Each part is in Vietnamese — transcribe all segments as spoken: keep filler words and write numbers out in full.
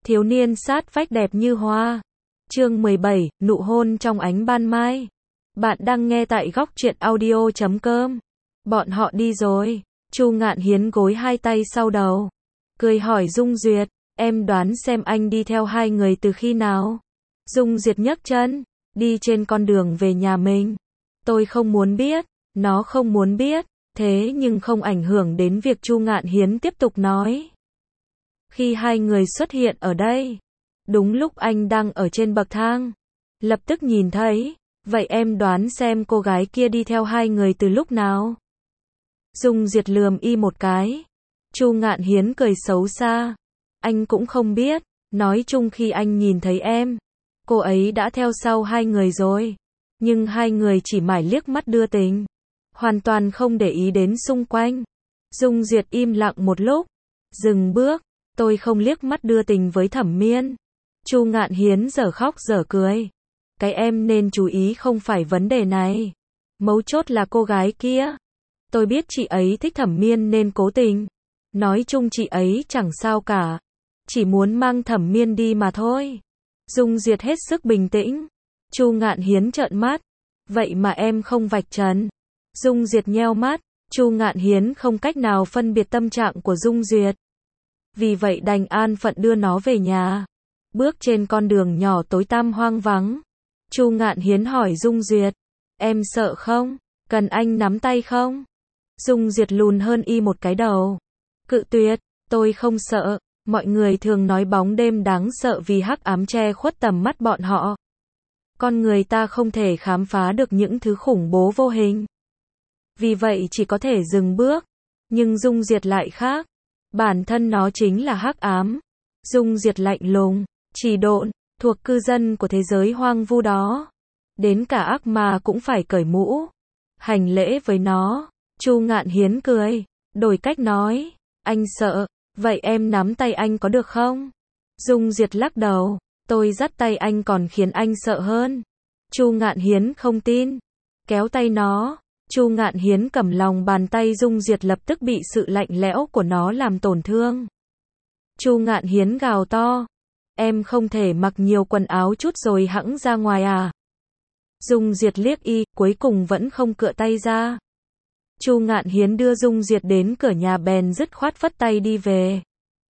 Thiếu niên sát vách đẹp như hoa. Chương mười bảy, nụ hôn trong ánh ban mai. Bạn đang nghe tại góc truyện audio chấm com. Bọn họ đi rồi. Chu Ngạn Hiến gối hai tay sau đầu, cười hỏi Dung Duyệt, em đoán xem anh đi theo hai người từ khi nào? Dung Duyệt nhấc chân, đi trên con đường về nhà mình. Tôi không muốn biết, nó không muốn biết, thế nhưng không ảnh hưởng đến việc Chu Ngạn Hiến tiếp tục nói. Khi hai người xuất hiện ở đây, đúng lúc anh đang ở trên bậc thang, lập tức nhìn thấy, vậy em đoán xem cô gái kia đi theo hai người từ lúc nào? Dung Duyệt lườm y một cái. Chu Ngạn Hiến cười xấu xa. Anh cũng không biết, nói chung khi anh nhìn thấy em, cô ấy đã theo sau hai người rồi. Nhưng hai người chỉ mải liếc mắt đưa tình, hoàn toàn không để ý đến xung quanh. Dung Duyệt im lặng một lúc, dừng bước. Tôi không liếc mắt đưa tình với Thẩm Miên. Chu Ngạn Hiến dở khóc dở cười. Cái em nên chú ý không phải vấn đề này. Mấu chốt là cô gái kia. Tôi biết chị ấy thích Thẩm Miên nên cố tình. Nói chung chị ấy chẳng sao cả. Chỉ muốn mang Thẩm Miên đi mà thôi. Dung Duyệt hết sức bình tĩnh. Chu Ngạn Hiến trợn mắt. Vậy mà em không vạch trần. Dung Duyệt nheo mắt. Chu Ngạn Hiến không cách nào phân biệt tâm trạng của Dung Duyệt. Vì vậy đành an phận đưa nó về nhà. Bước trên con đường nhỏ tối tăm hoang vắng. Chu Ngạn Hiến hỏi Dung Duyệt. Em sợ không? Cần anh nắm tay không? Dung Duyệt lùn hơn y một cái đầu. Cự tuyệt, tôi không sợ. Mọi người thường nói bóng đêm đáng sợ vì hắc ám che khuất tầm mắt bọn họ. Con người ta không thể khám phá được những thứ khủng bố vô hình. Vì vậy chỉ có thể dừng bước. Nhưng Dung Duyệt lại khác. Bản thân nó chính là hắc ám. Dung Duyệt lạnh lùng, chỉ độn, thuộc cư dân của thế giới hoang vu đó. Đến cả ác ma cũng phải cởi mũ, hành lễ với nó. Chu Ngạn Hiến cười, đổi cách nói, anh sợ, vậy em nắm tay anh có được không? Dung Duyệt lắc đầu, tôi dắt tay anh còn khiến anh sợ hơn. Chu Ngạn Hiến không tin, kéo tay nó. Chu Ngạn Hiến cầm lòng bàn tay Dung Duyệt lập tức bị sự lạnh lẽo của nó làm tổn thương. Chu Ngạn Hiến gào to, em không thể mặc nhiều quần áo chút rồi hẵng ra ngoài à? Dung Duyệt liếc y, cuối cùng vẫn không cựa tay ra. Chu Ngạn Hiến đưa Dung Duyệt đến cửa nhà bèn dứt khoát phất tay đi về.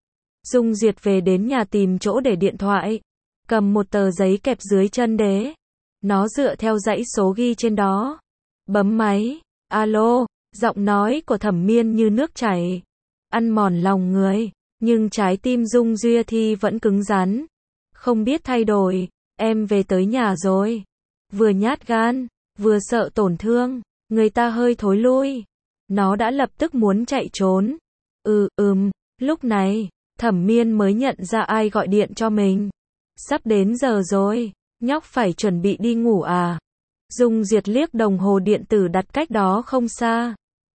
Dung Duyệt về đến nhà tìm chỗ để điện thoại, cầm một tờ giấy kẹp dưới chân đế. Nó dựa theo dãy số ghi trên đó. Bấm máy, alo, giọng nói của Thẩm Miên như nước chảy, ăn mòn lòng người, nhưng trái tim Dung Duyệt thì vẫn cứng rắn, không biết thay đổi. Em về tới nhà rồi. Vừa nhát gan, vừa sợ tổn thương, người ta hơi thối lui. Nó đã lập tức muốn chạy trốn. Ừ, ừm, lúc này, Thẩm Miên mới nhận ra ai gọi điện cho mình. Sắp đến giờ rồi, nhóc phải chuẩn bị đi ngủ à? Dung Duyệt liếc đồng hồ điện tử đặt cách đó không xa.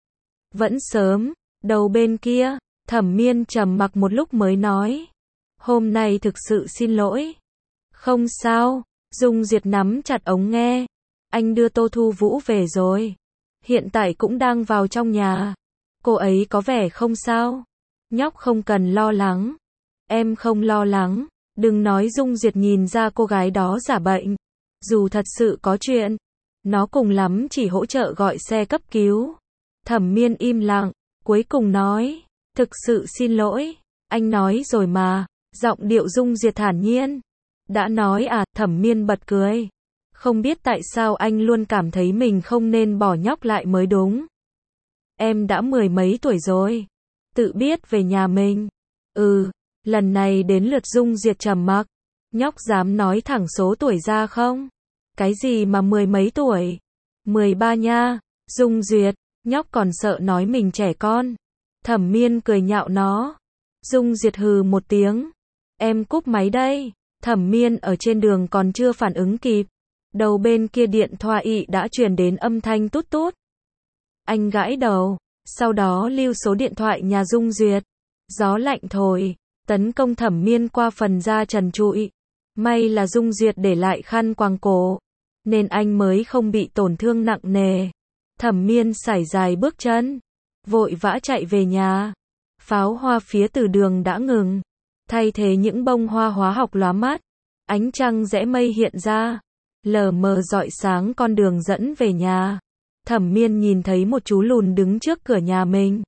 Vẫn sớm. Đầu bên kia, Thẩm Miên trầm mặc một lúc mới nói. Hôm nay thực sự xin lỗi. Không sao. Dung Duyệt nắm chặt ống nghe. Anh đưa Tô Thu Vũ về rồi. Hiện tại cũng đang vào trong nhà. Cô ấy có vẻ không sao. Nhóc không cần lo lắng. Em không lo lắng. Đừng nói. Dung Duyệt nhìn ra cô gái đó giả bệnh. Dù thật sự có chuyện, nó cùng lắm chỉ hỗ trợ gọi xe cấp cứu. Thẩm Miên im lặng, cuối cùng nói, thực sự xin lỗi, anh nói rồi mà. Giọng điệu Dung Duyệt thản nhiên. Đã nói à? Thẩm Miên bật cười. Không biết tại sao anh luôn cảm thấy mình không nên bỏ nhóc lại mới đúng. Em đã mười mấy tuổi rồi, tự biết về nhà mình. Ừ, lần này đến lượt Dung Duyệt trầm mặc. Nhóc dám nói thẳng số tuổi ra không? Cái gì mà mười mấy tuổi? mười ba nha. Dung Duyệt, nhóc còn sợ nói mình trẻ con. Thẩm Miên cười nhạo nó. Dung Duyệt hừ một tiếng. Em cúp máy đây. Thẩm Miên ở trên đường còn chưa phản ứng kịp. Đầu bên kia điện thoại ị đã truyền đến âm thanh tút tút. Anh gãi đầu, sau đó lưu số điện thoại nhà Dung Duyệt. Gió lạnh thổi, tấn công Thẩm Miên qua phần da trần trụi. May là Dung Duyệt để lại khăn quàng cổ, nên anh mới không bị tổn thương nặng nề. Thẩm Miên sải dài bước chân, vội vã chạy về nhà. Pháo hoa phía từ đường đã ngừng. thay thế những bông hoa hóa học lóa mắt. Ánh trăng rẽ mây hiện ra, lờ mờ rọi sáng con đường dẫn về nhà. Thẩm Miên nhìn thấy một chú lùn đứng trước cửa nhà mình.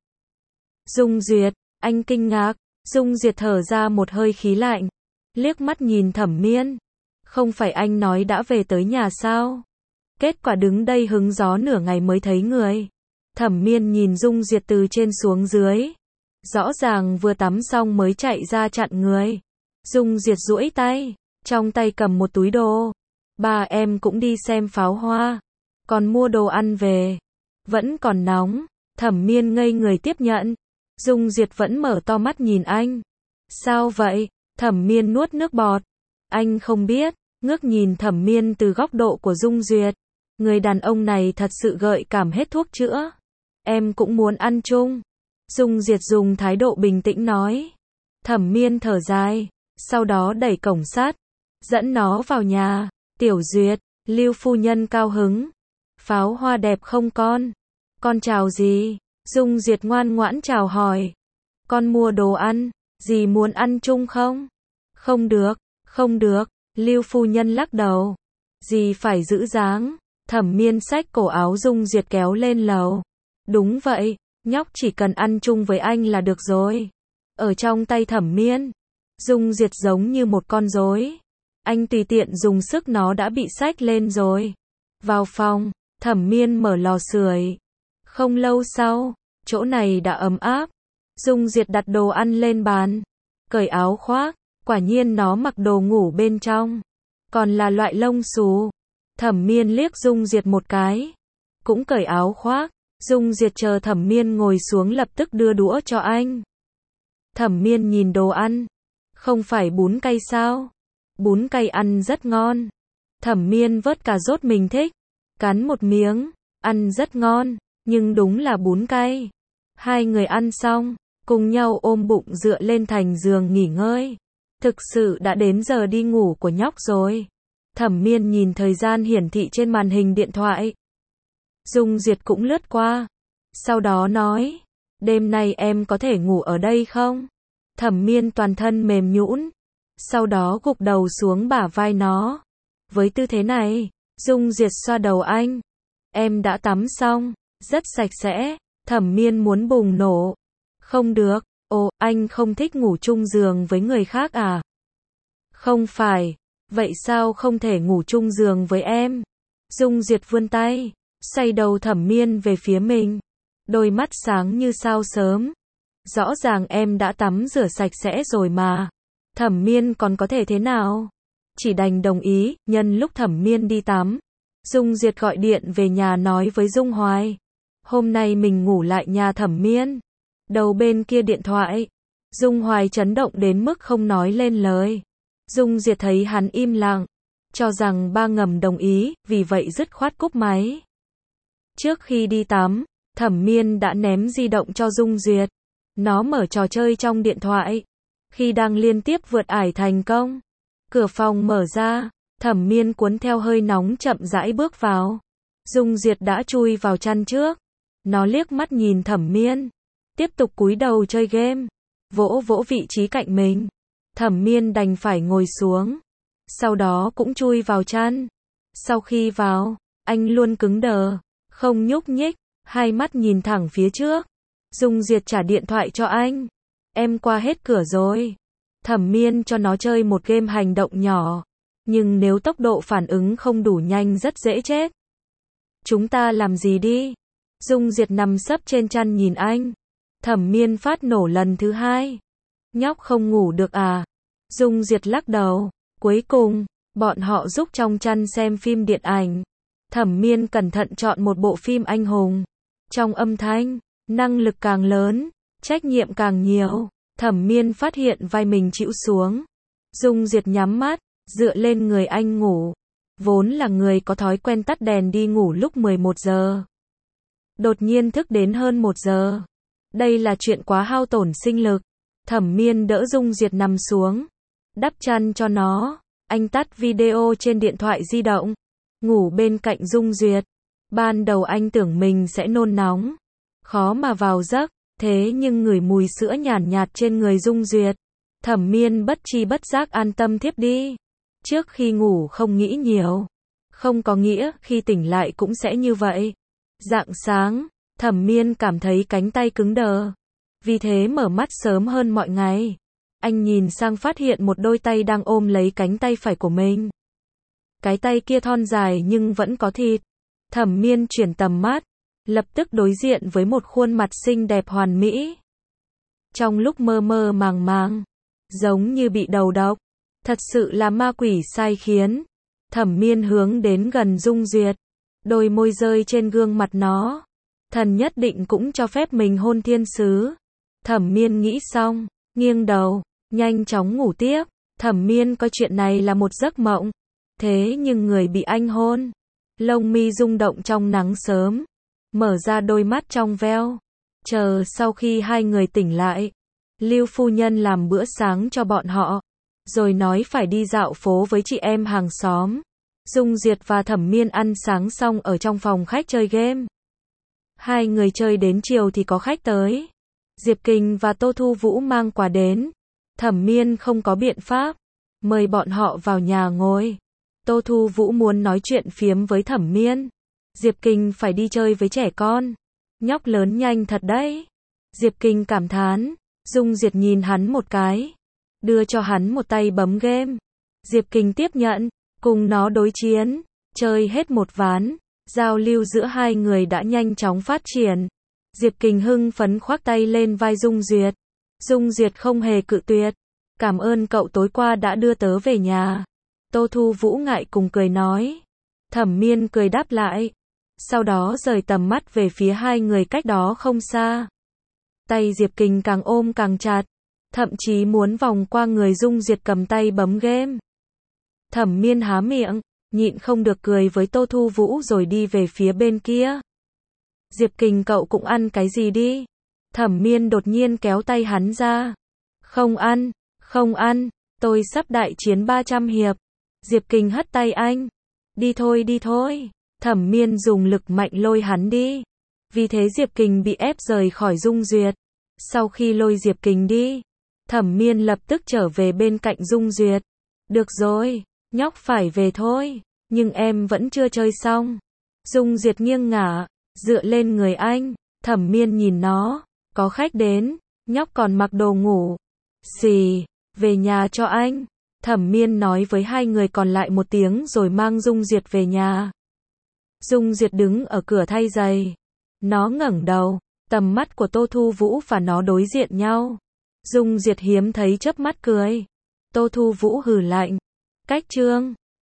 Dung Duyệt, anh kinh ngạc. Dung Duyệt thở ra một hơi khí lạnh, liếc mắt nhìn Thẩm Miên. Không phải anh nói đã về tới nhà sao? Kết quả đứng đây hứng gió nửa ngày mới thấy người. Thẩm Miên nhìn Dung Duyệt từ trên xuống dưới. Rõ ràng vừa tắm xong mới chạy ra chặn người. Dung Duyệt duỗi tay, trong tay cầm một túi đồ. Ba em cũng đi xem pháo hoa, còn mua đồ ăn về. Vẫn còn nóng. Thẩm Miên ngây người tiếp nhận. Dung Duyệt vẫn mở to mắt nhìn anh. Sao vậy? Thẩm Miên nuốt nước bọt. Anh không biết. Ngước nhìn Thẩm Miên từ góc độ của Dung Duyệt. Người đàn ông này thật sự gợi cảm hết thuốc chữa. Em cũng muốn ăn chung. Dung Duyệt dùng thái độ bình tĩnh nói. Thẩm Miên thở dài, sau đó đẩy cổng sắt, dẫn nó vào nhà. Tiểu Duyệt, Lưu phu nhân cao hứng. Pháo hoa đẹp không con? Con chào gì? Dung Duyệt ngoan ngoãn chào hỏi. Con mua đồ ăn, dì muốn ăn chung không? Không được, không được. Lưu phu nhân lắc đầu. Dì phải giữ dáng. Thẩm Miên xách cổ áo Dung Duyệt kéo lên lầu. Đúng vậy, nhóc chỉ cần ăn chung với anh là được rồi. Ở trong tay Thẩm Miên, Dung Duyệt giống như một con rối. Anh tùy tiện dùng sức nó đã bị xách lên rồi. Vào phòng, Thẩm Miên mở lò sưởi. Không lâu sau, chỗ này đã ấm áp. Dung Duyệt đặt đồ ăn lên bàn, cởi áo khoác, quả nhiên nó mặc đồ ngủ bên trong, còn là loại lông xù. Thẩm Miên liếc Dung Duyệt một cái, cũng cởi áo khoác. Dung Duyệt chờ Thẩm Miên ngồi xuống lập tức đưa đũa cho anh. Thẩm Miên nhìn đồ ăn, không phải bún cay sao? Bún cay ăn rất ngon. Thẩm Miên vớt cà rốt mình thích, cắn một miếng, ăn rất ngon, nhưng đúng là bún cay. Hai người ăn xong, cùng nhau ôm bụng dựa lên thành giường nghỉ ngơi. Thực sự đã đến giờ đi ngủ của nhóc rồi. Thẩm Miên nhìn thời gian hiển thị trên màn hình điện thoại. Dung Duyệt cũng lướt qua, sau đó nói, đêm nay em có thể ngủ ở đây không? Thẩm Miên toàn thân mềm nhũn, sau đó gục đầu xuống bả vai nó. Với tư thế này, Dung Duyệt xoa đầu anh. Em đã tắm xong, rất sạch sẽ. Thẩm Miên muốn bùng nổ. Không được, ồ, anh không thích ngủ chung giường với người khác à? Không phải, vậy sao không thể ngủ chung giường với em? Dung Duyệt vươn tay, xoay đầu Thẩm Miên về phía mình. Đôi mắt sáng như sao sớm. Rõ ràng em đã tắm rửa sạch sẽ rồi mà. Thẩm Miên còn có thể thế nào? Chỉ đành đồng ý. Nhân lúc Thẩm Miên đi tắm, Dung Duyệt gọi điện về nhà nói với Dung Hoài. Hôm nay mình ngủ lại nhà Thẩm Miên. Đầu bên kia điện thoại, Dung Hoài chấn động đến mức không nói lên lời. Dung Duyệt thấy hắn im lặng, cho rằng ba ngầm đồng ý, vì vậy dứt khoát cúp máy. Trước khi đi tắm, Thẩm Miên đã ném di động cho Dung Duyệt. Nó mở trò chơi trong điện thoại. Khi đang liên tiếp vượt ải thành công, cửa phòng mở ra, Thẩm Miên cuốn theo hơi nóng chậm rãi bước vào. Dung Duyệt đã chui vào chăn trước. Nó liếc mắt nhìn Thẩm Miên, tiếp tục cúi đầu chơi game, vỗ vỗ vị trí cạnh mình. Thẩm Miên đành phải ngồi xuống, sau đó cũng chui vào chăn. Sau khi vào, anh luôn cứng đờ, không nhúc nhích, hai mắt nhìn thẳng phía trước. Dung Duyệt trả điện thoại cho anh. Em qua hết cửa rồi. Thẩm Miên cho nó chơi một game hành động nhỏ, nhưng nếu tốc độ phản ứng không đủ nhanh rất dễ chết. Chúng ta làm gì đi? Dung Duyệt nằm sấp trên chăn nhìn anh. Thẩm Miên phát nổ lần thứ hai. Nhóc không ngủ được à? Dung Duyệt lắc đầu. Cuối cùng, bọn họ giúp trong chăn xem phim điện ảnh. Thẩm Miên cẩn thận chọn một bộ phim anh hùng. Trong âm thanh, năng lực càng lớn, trách nhiệm càng nhiều. Thẩm Miên phát hiện vai mình chịu xuống. Dung Duyệt nhắm mắt, dựa lên người anh ngủ. Vốn là người có thói quen tắt đèn đi ngủ lúc mười một giờ. Đột nhiên thức đến hơn một giờ. Đây là chuyện quá hao tổn sinh lực. Thẩm Miên đỡ Dung Duyệt nằm xuống, đắp chăn cho nó. Anh tắt video trên điện thoại di động, ngủ bên cạnh Dung Duyệt. Ban đầu anh tưởng mình sẽ nôn nóng, khó mà vào giấc, thế nhưng ngửi mùi sữa nhàn nhạt trên người Dung Duyệt, Thẩm Miên bất chi bất giác an tâm thiếp đi. Trước khi ngủ không nghĩ nhiều. Không có nghĩa khi tỉnh lại cũng sẽ như vậy. Rạng sáng, Thẩm Miên cảm thấy cánh tay cứng đờ. Vì thế mở mắt sớm hơn mọi ngày. Anh nhìn sang phát hiện một đôi tay đang ôm lấy cánh tay phải của mình. Cái tay kia thon dài nhưng vẫn có thịt. Thẩm Miên chuyển tầm mắt, lập tức đối diện với một khuôn mặt xinh đẹp hoàn mỹ. Trong lúc mơ mơ màng màng, giống như bị đầu độc, thật sự là ma quỷ sai khiến. Thẩm Miên hướng đến gần Dung Duyệt, đôi môi rơi trên gương mặt nó. Thần nhất định cũng cho phép mình hôn thiên sứ. Thẩm Miên nghĩ xong, nghiêng đầu, nhanh chóng ngủ tiếp. Thẩm Miên coi chuyện này là một giấc mộng. Thế nhưng người bị anh hôn, lông mi rung động trong nắng sớm, mở ra đôi mắt trong veo. Chờ sau khi hai người tỉnh lại, Lưu phu nhân làm bữa sáng cho bọn họ, rồi nói phải đi dạo phố với chị em hàng xóm. Dung Duyệt và Thẩm Miên ăn sáng xong ở trong phòng khách chơi game. Hai người chơi đến chiều thì có khách tới. Diệp Kình và Tô Thu Vũ mang quà đến. Thẩm Miên không có biện pháp, mời bọn họ vào nhà ngồi. Tô Thu Vũ muốn nói chuyện phiếm với Thẩm Miên. Diệp Kình phải đi chơi với trẻ con. Nhóc lớn nhanh thật đấy. Diệp Kình cảm thán. Dung Duyệt nhìn hắn một cái, đưa cho hắn một tay bấm game. Diệp Kình tiếp nhận, cùng nó đối chiến, chơi hết một ván. Giao lưu giữa hai người đã nhanh chóng phát triển. Diệp Kình hưng phấn khoác tay lên vai Dung Duyệt. Dung Duyệt không hề cự tuyệt. Cảm ơn cậu tối qua đã đưa tớ về nhà. Tô Thu Vũ ngại cùng cười nói. Thẩm Miên cười đáp lại. Sau đó rời tầm mắt về phía hai người cách đó không xa. Tay Diệp Kình càng ôm càng chặt, thậm chí muốn vòng qua người Dung Duyệt cầm tay bấm game. Thẩm Miên há miệng, nhịn không được cười với Tô Thu Vũ rồi đi về phía bên kia. Diệp Kình cậu cũng ăn cái gì đi. Thẩm Miên đột nhiên kéo tay hắn ra. Không ăn, không ăn, tôi sắp đại chiến ba trăm hiệp. Diệp Kình hất tay anh. Đi thôi đi thôi. Thẩm Miên dùng lực mạnh lôi hắn đi. Vì thế Diệp Kình bị ép rời khỏi Dung Duyệt. Sau khi lôi Diệp Kình đi, Thẩm Miên lập tức trở về bên cạnh Dung Duyệt. Được rồi, nhóc phải về thôi, nhưng em vẫn chưa chơi xong. Dung Duyệt nghiêng ngả, dựa lên người anh. Thẩm Miên nhìn nó, có khách đến, nhóc còn mặc đồ ngủ. Xì, về nhà cho anh. Thẩm Miên nói với hai người còn lại một tiếng rồi mang Dung Duyệt về nhà. Dung Duyệt đứng ở cửa thay giày. Nó ngẩng đầu, tầm mắt của Tô Thu Vũ và nó đối diện nhau. Dung Duyệt hiếm thấy chớp mắt cười. Tô Thu Vũ hừ lạnh. Cách trương.